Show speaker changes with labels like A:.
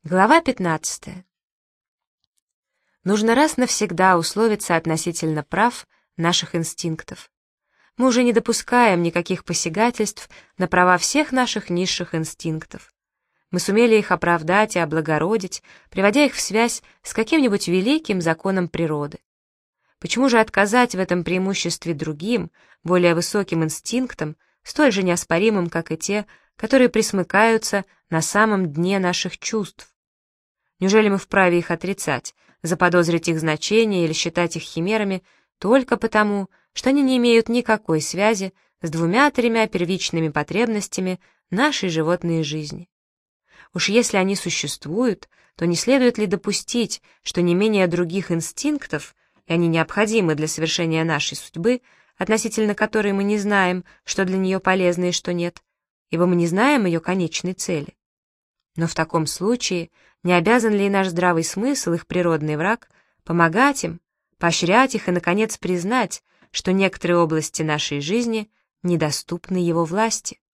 A: Глава 15. Нужно раз навсегда условиться относительно прав наших инстинктов. Мы уже не допускаем никаких посягательств на права всех наших низших инстинктов. Мы сумели их оправдать и облагородить, приводя их в связь с каким-нибудь великим законом природы. Почему же отказать в этом преимуществе другим, более высоким инстинктам, столь же неоспоримым, как и те, которые присмыкаются на самом дне наших чувств? Неужели мы вправе их отрицать, заподозрить их значение или считать их химерами только потому, что они не имеют никакой связи с двумя-тремя первичными потребностями нашей животной жизни? Уж если они существуют, то не следует ли допустить, что не менее других инстинктов, и они необходимы для совершения нашей судьбы, относительно которой мы не знаем, что для нее полезно и что нет, ибо мы не знаем ее конечной цели? Но в таком случае не обязан ли наш здравый смысл, их природный враг, помогать им, поощрять их и, наконец, признать, что некоторые области нашей жизни недоступны его власти?